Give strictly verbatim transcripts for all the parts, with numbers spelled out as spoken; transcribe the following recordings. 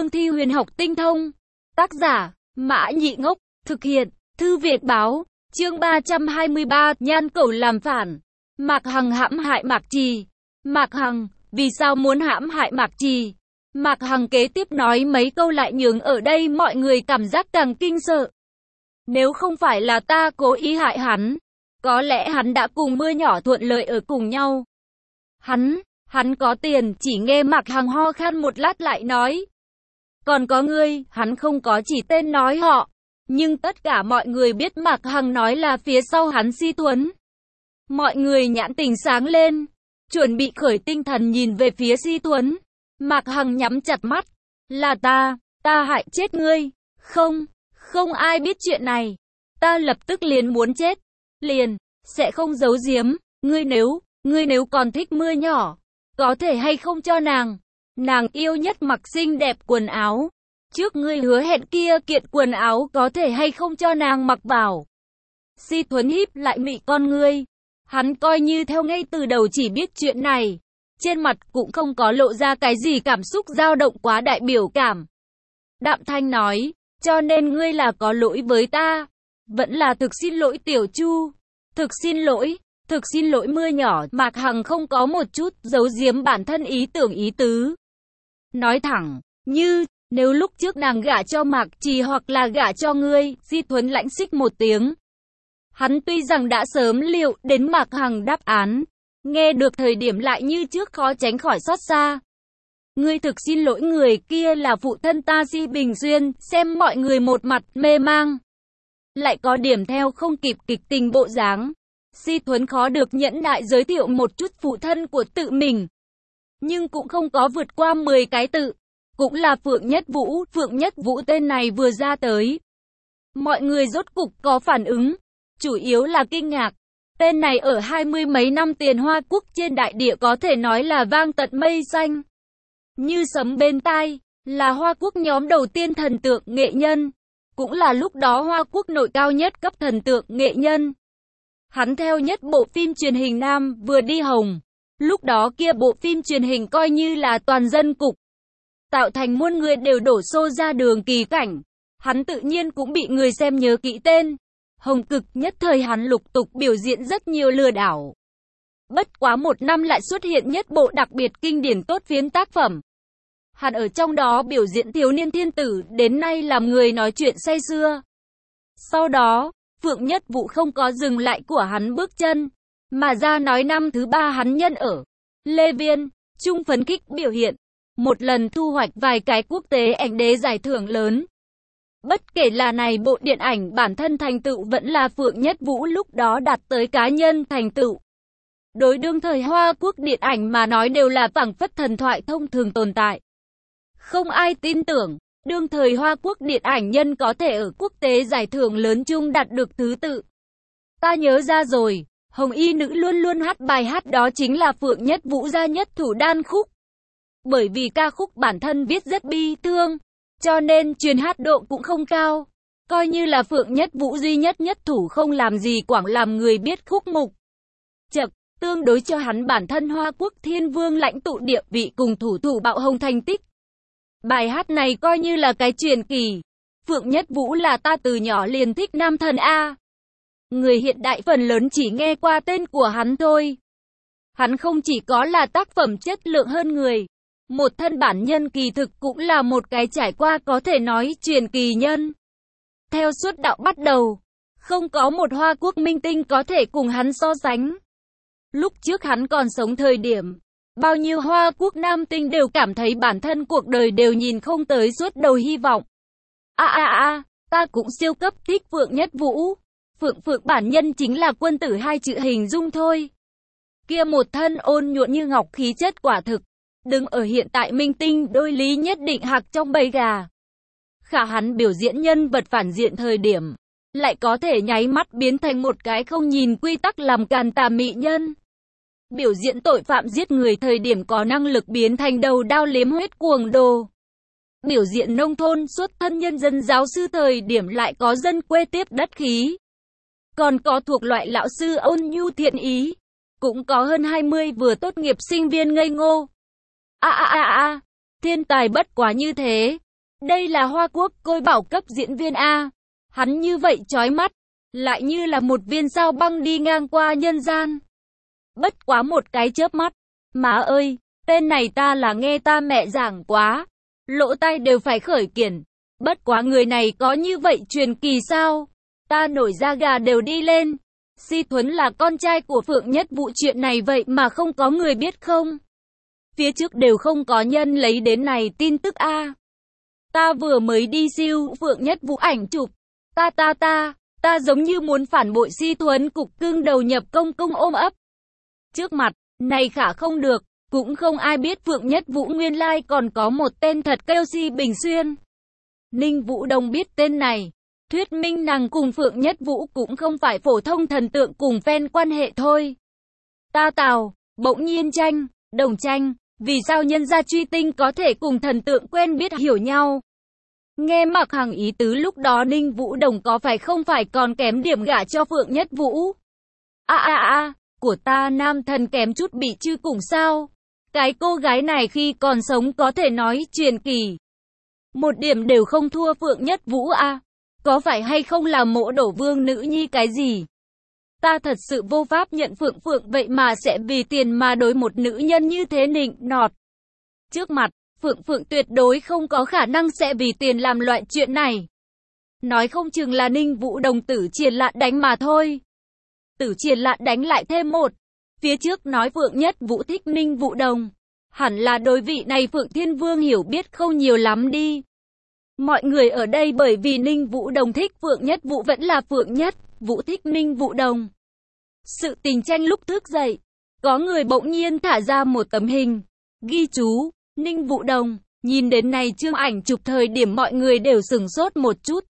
cương thi huyền học tinh thông. Tác giả, Mã Nhị Ngốc, thực hiện, Thư Việt Báo, chương ba trăm hai mươi ba, Nhan Cẩu làm phản. Mạc Hằng hãm hại Mạc Trì. Mạc Hằng, vì sao muốn hãm hại Mạc Trì? Mạc Hằng kế tiếp nói mấy câu lại nhường ở đây mọi người cảm giác càng kinh sợ. Nếu không phải là ta cố ý hại hắn, có lẽ hắn đã cùng Mưa Nhỏ thuận lợi ở cùng nhau. Hắn, hắn có tiền, chỉ nghe Mạc Hằng ho khan một lát lại nói. Còn có ngươi, hắn không có chỉ tên nói họ. Nhưng tất cả mọi người biết Mạc Hằng nói là phía sau hắn Si Thuấn. Mọi người nhãn tình sáng lên, chuẩn bị khởi tinh thần nhìn về phía Si Thuấn. Mạc Hằng nhắm chặt mắt. Là ta, ta hại chết ngươi. Không, không ai biết chuyện này. Ta lập tức liền muốn chết. Liền, sẽ không giấu giếm. Ngươi nếu, ngươi nếu còn thích Mưa Nhỏ, có thể hay không cho nàng. Nàng yêu nhất mặc xinh đẹp quần áo. Trước ngươi hứa hẹn kia kiện quần áo có thể hay không cho nàng mặc vào. Si Thuấn híp lại mị con ngươi. Hắn coi như theo ngay từ đầu chỉ biết chuyện này. Trên mặt cũng không có lộ ra cái gì cảm xúc dao động quá đại biểu cảm. Đạm Thanh nói, cho nên ngươi là có lỗi với ta. Vẫn là thực xin lỗi Tiểu Chu. Thực xin lỗi, thực xin lỗi Mưa Nhỏ. Mạc Hằng không có một chút giấu giếm bản thân ý tưởng ý tứ. Nói thẳng, như, nếu lúc trước nàng gả cho Mạc Trì hoặc là gả cho ngươi, Si Thuấn lãnh xích một tiếng. Hắn tuy rằng đã sớm liệu đến Mạc Hằng đáp án, nghe được thời điểm lại như trước khó tránh khỏi xót xa. Ngươi thực xin lỗi người kia là phụ thân ta Si Bình Duyên, xem mọi người một mặt mê mang. Lại có điểm theo không kịp kịch tình bộ dáng. Si Thuấn khó được nhẫn nại giới thiệu một chút phụ thân của tự mình. Nhưng cũng không có vượt qua mười cái tự. Cũng là Phượng Nhất Vũ, Phượng Nhất Vũ tên này vừa ra tới. Mọi người rốt cục có phản ứng, chủ yếu là kinh ngạc. Tên này ở hai mươi mấy năm tiền Hoa Quốc trên đại địa có thể nói là vang tận mây xanh. Như sấm bên tai, là Hoa Quốc nhóm đầu tiên thần tượng nghệ nhân. Cũng là lúc đó Hoa Quốc nội cao nhất cấp thần tượng nghệ nhân. Hắn theo nhất bộ phim truyền hình nam vừa đi hồng. Lúc đó kia bộ phim truyền hình coi như là toàn dân cục. Tạo thành muôn người đều đổ xô ra đường kỳ cảnh. Hắn tự nhiên cũng bị người xem nhớ kỹ tên. Hồng cực nhất thời hắn lục tục biểu diễn rất nhiều lừa đảo. Bất quá một năm lại xuất hiện nhất bộ đặc biệt kinh điển tốt phiến tác phẩm. Hắn ở trong đó biểu diễn thiếu niên thiên tử đến nay làm người nói chuyện say sưa. Sau đó, Phượng Nhất Vũ không có dừng lại của hắn bước chân. Mà ra nói năm thứ ba hắn nhân ở Lê Viên, trung phấn khích biểu hiện. Một lần thu hoạch vài cái quốc tế ảnh đế giải thưởng lớn. Bất kể là này bộ điện ảnh bản thân thành tựu vẫn là Phượng Nhất Vũ lúc đó đạt tới cá nhân thành tựu. Đối đương thời Hoa Quốc điện ảnh mà nói đều là phảng phất thần thoại thông thường tồn tại. Không ai tin tưởng, đương thời Hoa Quốc điện ảnh nhân có thể ở quốc tế giải thưởng lớn chung đạt được thứ tự. Ta nhớ ra rồi, Hồng Y nữ luôn luôn hát bài hát đó chính là Phượng Nhất Vũ ra nhất thủ đan khúc. Bởi vì ca khúc bản thân viết rất bi thương, cho nên truyền hát độ cũng không cao. Coi như là Phượng Nhất Vũ duy nhất nhất thủ không làm gì quảng làm người biết khúc mục. Chật, tương đối cho hắn bản thân Hoa Quốc thiên vương lãnh tụ địa vị cùng thủ thủ bạo hồng thành tích. Bài hát này coi như là cái truyền kỳ. Phượng Nhất Vũ là ta từ nhỏ liền thích nam thần A. Người hiện đại phần lớn chỉ nghe qua tên của hắn thôi. Hắn không chỉ có là tác phẩm chất lượng hơn người. Một thân bản nhân kỳ thực cũng là một cái trải qua có thể nói truyền kỳ nhân. Theo suốt đạo bắt đầu, không có một Hoa Quốc minh tinh có thể cùng hắn so sánh. Lúc trước hắn còn sống thời điểm, bao nhiêu Hoa Quốc nam tinh đều cảm thấy bản thân cuộc đời đều nhìn không tới suốt đầu hy vọng. A a a, ta cũng siêu cấp thích Phượng Nhất Vũ. Phượng Phượng bản nhân chính là quân tử hai chữ hình dung thôi. Kia một thân ôn nhuận như ngọc khí chất quả thực. Đừng ở hiện tại minh tinh đôi lý nhất định hạc trong bầy gà. Khả hắn biểu diễn nhân vật phản diện thời điểm, lại có thể nháy mắt biến thành một cái không nhìn quy tắc làm càn tà mị nhân. Biểu diễn tội phạm giết người thời điểm có năng lực biến thành đầu đao liếm huyết cuồng đồ. Biểu diễn nông thôn xuất thân nhân dân giáo sư thời điểm lại có dân quê tiếp đất khí. Còn có thuộc loại lão sư ôn nhu thiện ý. Cũng có hơn hai mươi vừa tốt nghiệp sinh viên ngây ngô. A a a a, thiên tài bất quá như thế, Đây là Hoa Quốc Côi Bảo cấp diễn viên A. Hắn như vậy chói mắt, lại như là một viên sao băng đi ngang qua nhân gian. Bất quá một cái chớp mắt. Má ơi, tên này ta là nghe ta mẹ giảng quá. Lỗ tai đều phải khởi kiển. Bất quá người này có như vậy truyền kỳ sao? Ta nổi da gà đều đi lên. Si Thuấn là con trai của Phượng Nhất Vũ, chuyện này vậy mà không có người biết không? Phía trước đều không có nhân lấy đến này tin tức a. Ta vừa mới đi siêu Phượng Nhất Vũ ảnh chụp. Ta ta ta, ta giống như muốn phản bội Si Thuấn, cục cưng đầu nhập công công ôm ấp. Trước mặt, này khả không được, cũng không ai biết Phượng Nhất Vũ nguyên lai còn có một tên thật kêu Si Bình Xuyên. Ninh Vũ Đồng biết tên này, thuyết minh nàng cùng Phượng Nhất Vũ cũng không phải phổ thông thần tượng cùng fan quan hệ thôi. Ta tào, bỗng nhiên tranh, đồng tranh, vì sao nhân gia truy tinh có thể cùng thần tượng quen biết hiểu nhau? Nghe Mạc Hằng ý tứ lúc đó Ninh Vũ Đồng có phải không phải còn kém điểm gả cho Phượng Nhất Vũ? A a a, của ta nam thần kém chút bị chư cùng sao? Cái cô gái này khi còn sống có thể nói truyền kỳ. Một điểm đều không thua Phượng Nhất Vũ a. À. Có phải hay không là mộ đổ vương nữ nhi cái gì? Ta thật sự vô pháp nhận Phượng Phượng vậy mà sẽ vì tiền mà đối một nữ nhân như thế nịnh nọt. Trước mặt, Phượng Phượng tuyệt đối không có khả năng sẽ vì tiền làm loại chuyện này. Nói không chừng là Ninh Vũ Đồng Tử Triền Lạn đánh mà thôi. Tử Triền Lạn đánh lại thêm một. Phía trước nói Phượng Nhất Vũ thích Ninh Vũ Đồng. Hẳn là đối vị này Phượng Thiên Vương hiểu biết không nhiều lắm đi. Mọi người ở đây bởi vì Ninh Vũ Đồng thích Phượng Nhất Vũ vẫn là Phượng Nhất Vũ thích Ninh Vũ Đồng. Sự tình tranh lúc thức dậy, có người bỗng nhiên thả ra một tấm hình, ghi chú, Ninh Vũ Đồng, nhìn đến này chương ảnh chụp thời điểm mọi người đều sửng sốt một chút.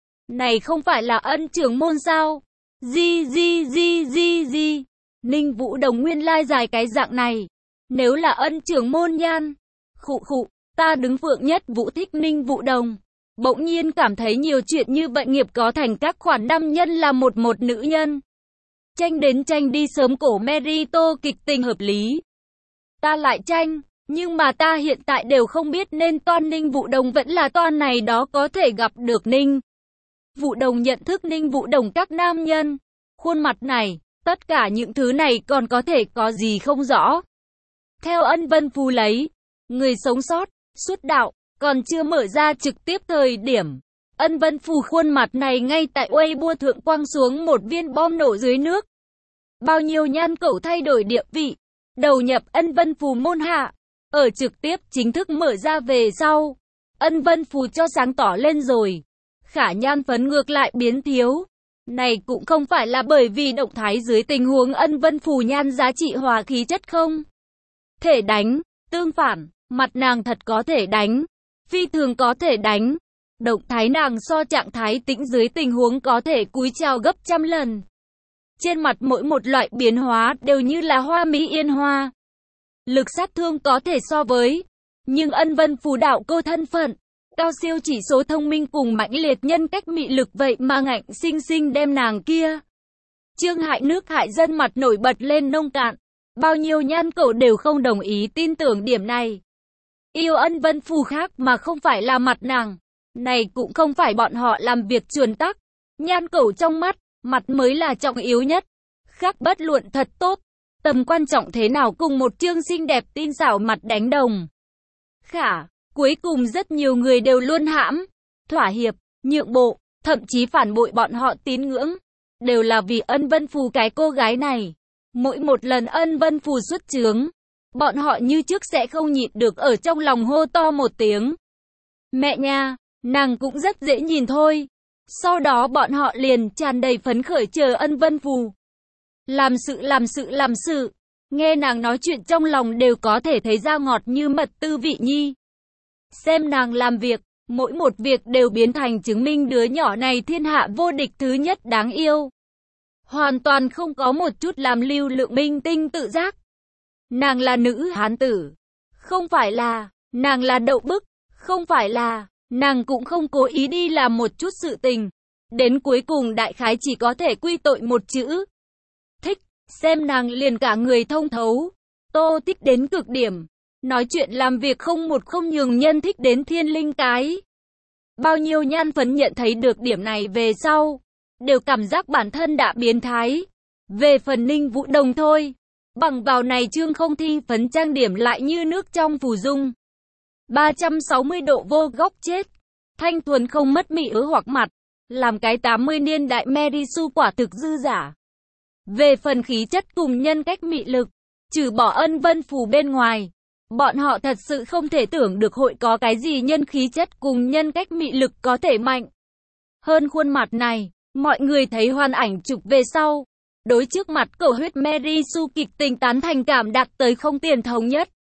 Này không phải là Ân Trưởng Môn sao? Di di di di di, Ninh Vũ Đồng nguyên lai dài cái dạng này, nếu là Ân Trưởng Môn nhan, khụ khụ. Ta đứng Phượng Nhất Vũ thích Ninh Vũ Đồng. Bỗng nhiên cảm thấy nhiều chuyện như vậy nghiệp có thành các khoản nam nhân là một một nữ nhân. Tranh đến tranh đi sớm cổ Merito kịch tình hợp lý. Ta lại tranh, nhưng mà ta hiện tại đều không biết nên toan Ninh Vũ Đồng vẫn là toan này đó có thể gặp được Ninh Vũ Đồng nhận thức Ninh Vũ Đồng các nam nhân. Khuôn mặt này, tất cả những thứ này còn có thể có gì không rõ. Theo Ân Vân Phù lấy, người sống sót, xuất đạo, còn chưa mở ra trực tiếp thời điểm. Ân Vân Phù khuôn mặt này ngay tại Weibo thượng quăng xuống một viên bom nổ dưới nước. Bao nhiêu nhan cẩu thay đổi địa vị, đầu nhập Ân Vân Phù môn hạ. Ở trực tiếp chính thức mở ra về sau, Ân Vân Phù cho sáng tỏ lên rồi. Khả nhan phấn ngược lại biến thiếu. Này cũng không phải là bởi vì động thái dưới tình huống Ân Vân Phù nhan giá trị hòa khí chất không thể đánh, tương phản. Mặt nàng thật có thể đánh, phi thường có thể đánh. Động thái nàng so trạng thái tĩnh dưới tình huống có thể cúi chào gấp trăm lần. Trên mặt mỗi một loại biến hóa đều như là hoa mỹ yên hoa. Lực sát thương có thể so với. Nhưng Ân Vân Phù đạo cô thân phận, cao siêu chỉ số thông minh cùng mãnh liệt nhân cách mị lực vậy mà ngạnh sinh sinh đem nàng kia. Trương hại nước hại dân mặt nổi bật lên nông cạn. Bao nhiêu nhan cẩu đều không đồng ý tin tưởng điểm này. Yêu Ân Vân Phù khác mà không phải là mặt nàng. Này cũng không phải bọn họ làm việc chuẩn tắc. Nhan cẩu trong mắt, mặt mới là trọng yếu nhất. Khác bất luận thật tốt. Tầm quan trọng thế nào cùng một chương xinh đẹp tinh xảo mặt đánh đồng. Khả, cuối cùng rất nhiều người đều luôn hãm, thỏa hiệp, nhượng bộ, thậm chí phản bội bọn họ tín ngưỡng. Đều là vì Ân Vân Phù cái cô gái này. Mỗi một lần Ân Vân Phù xuất chướng, bọn họ như trước sẽ không nhịn được ở trong lòng hô to một tiếng. Mẹ nha, nàng cũng rất dễ nhìn thôi. Sau đó bọn họ liền tràn đầy phấn khởi chờ Ân Vân Phù. Làm sự làm sự làm sự. Nghe nàng nói chuyện trong lòng đều có thể thấy ra ngọt như mật tư vị nhi. Xem nàng làm việc, mỗi một việc đều biến thành chứng minh đứa nhỏ này thiên hạ vô địch thứ nhất đáng yêu. Hoàn toàn không có một chút làm lưu lượng minh tinh tự giác. Nàng là nữ hán tử. Không phải là, nàng là đậu bức. Không phải là, nàng cũng không cố ý đi làm một chút sự tình. Đến cuối cùng đại khái chỉ có thể quy tội một chữ. Thích, xem nàng liền cả người thông thấu. Tô thích đến cực điểm. Nói chuyện làm việc không một không nhường nhân thích đến thiên linh cái. Bao nhiêu nhan phấn nhận thấy được điểm này về sau, đều cảm giác bản thân đã biến thái. Về phần Ninh Vũ Đồng thôi, bằng vào này chương không thi phấn trang điểm lại như nước trong phù dung. ba trăm sáu mươi độ vô góc chết, thanh thuần không mất mị ứ hoặc mặt, làm cái tám mươi niên đại Mary Sue quả thực dư giả. Về phần khí chất cùng nhân cách mị lực, trừ bỏ Ân Vân Phù bên ngoài, bọn họ thật sự không thể tưởng được hội có cái gì nhân khí chất cùng nhân cách mị lực có thể mạnh hơn khuôn mặt này. Mọi người thấy hoàn ảnh chụp về sau, đối trước mặt cầu huyết Mary Sue kịch tình tán thành cảm đạt tới không tiền thống nhất.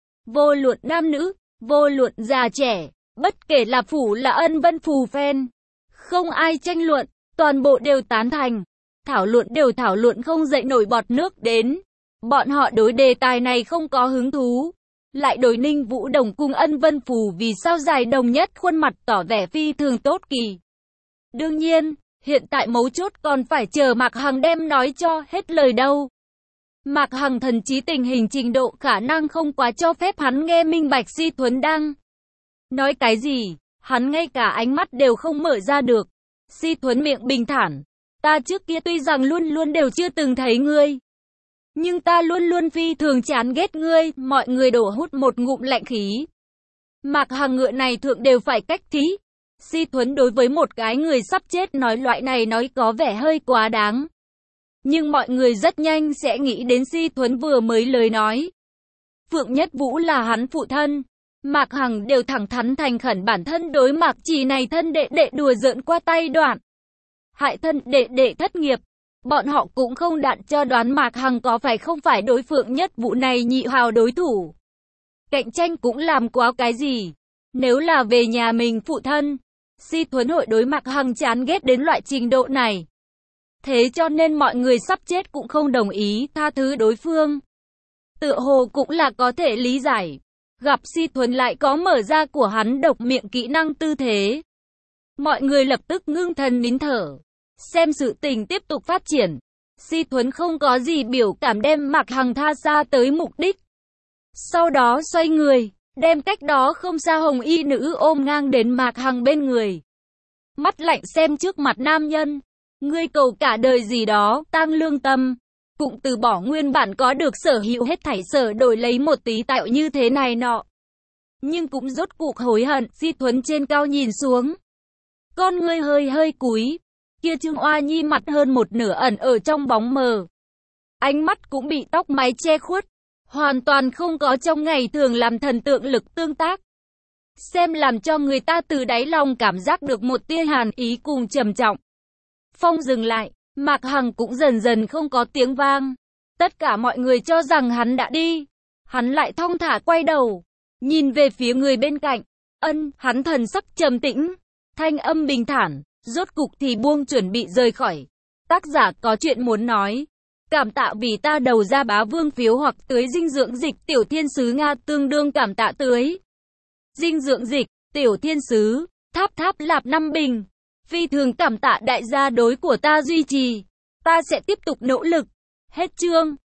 Vô luận nam nữ, vô luận già trẻ, bất kể là phủ là Ân Vân Phù fan, không ai tranh luận, toàn bộ đều tán thành. Thảo luận đều thảo luận không dậy nổi bọt nước đến. Bọn họ đối đề tài này không có hứng thú. Lại đối Ninh Vũ Đồng cùng Ân Vân Phù vì sao dài đồng nhất khuôn mặt tỏ vẻ phi thường tốt kỳ. Đương nhiên, hiện tại mấu chốt còn phải chờ Mạc Hằng đem nói cho hết lời đâu. Mạc Hằng thần trí tình hình trình độ khả năng không quá cho phép hắn nghe minh bạch Si Thuấn đang nói cái gì, hắn ngay cả ánh mắt đều không mở ra được. Si Thuấn miệng bình thản, ta trước kia tuy rằng luôn luôn đều chưa từng thấy ngươi, nhưng ta luôn luôn phi thường chán ghét ngươi. Mọi người đổ hút một ngụm lạnh khí. Mạc Hằng ngựa này thượng đều phải cách thí. Si Thuấn đối với một cái người sắp chết nói loại này nói có vẻ hơi quá đáng. Nhưng mọi người rất nhanh sẽ nghĩ đến Si Thuấn vừa mới lời nói. Phượng Nhất Vũ là hắn phụ thân. Mạc Hằng đều thẳng thắn thành khẩn bản thân đối Mạc Trì này thân đệ đệ đùa giỡn qua tay đoạn. Hại thân đệ đệ thất nghiệp. Bọn họ cũng không đạn cho đoán Mạc Hằng có phải không phải đối Phượng Nhất Vũ này nhị hào đối thủ. Cạnh tranh cũng làm quá cái gì. Nếu là về nhà mình phụ thân, Si Thuấn hội đối Mạc Hằng chán ghét đến loại trình độ này. Thế cho nên mọi người sắp chết cũng không đồng ý tha thứ đối phương. Tựa hồ cũng là có thể lý giải. Gặp Si Thuấn lại có mở ra của hắn độc miệng kỹ năng tư thế. Mọi người lập tức ngưng thần nín thở. Xem sự tình tiếp tục phát triển. Si Thuấn không có gì biểu cảm đem Mạc Hằng tha xa tới mục đích. Sau đó xoay người, đem cách đó không xa hồng y nữ ôm ngang đến Mạc Hằng bên người. Mắt lạnh xem trước mặt nam nhân. Ngươi cầu cả đời gì đó, tang lương tâm. Cũng từ bỏ nguyên bản có được sở hữu hết thảy sở đổi lấy một tí tạo như thế này nọ. Nhưng cũng rốt cuộc hối hận. Si Thuấn trên cao nhìn xuống. Con ngươi hơi hơi cúi. Kia Trương Oa Nhi mặt hơn một nửa ẩn ở trong bóng mờ. Ánh mắt cũng bị tóc mái che khuất. Hoàn toàn không có trong ngày thường làm thần tượng lực tương tác. Xem làm cho người ta từ đáy lòng cảm giác được một tia hàn ý cùng trầm trọng. Phong dừng lại, Mạc Hằng cũng dần dần không có tiếng vang. Tất cả mọi người cho rằng hắn đã đi. Hắn lại thong thả quay đầu, nhìn về phía người bên cạnh. Ân, hắn thần sắc trầm tĩnh, thanh âm bình thản, rốt cục thì buông chuẩn bị rời khỏi. Tác giả có chuyện muốn nói. Cảm tạ vì ta đầu ra bá vương phiếu hoặc tưới dinh dưỡng dịch Tiểu Thiên Sứ Nga tương đương cảm tạ tưới dinh dưỡng dịch Tiểu Thiên Sứ, tháp tháp lạp năm bình. Phi thường cảm tạ đại gia đối của ta duy trì. Ta sẽ tiếp tục nỗ lực. Hết chương.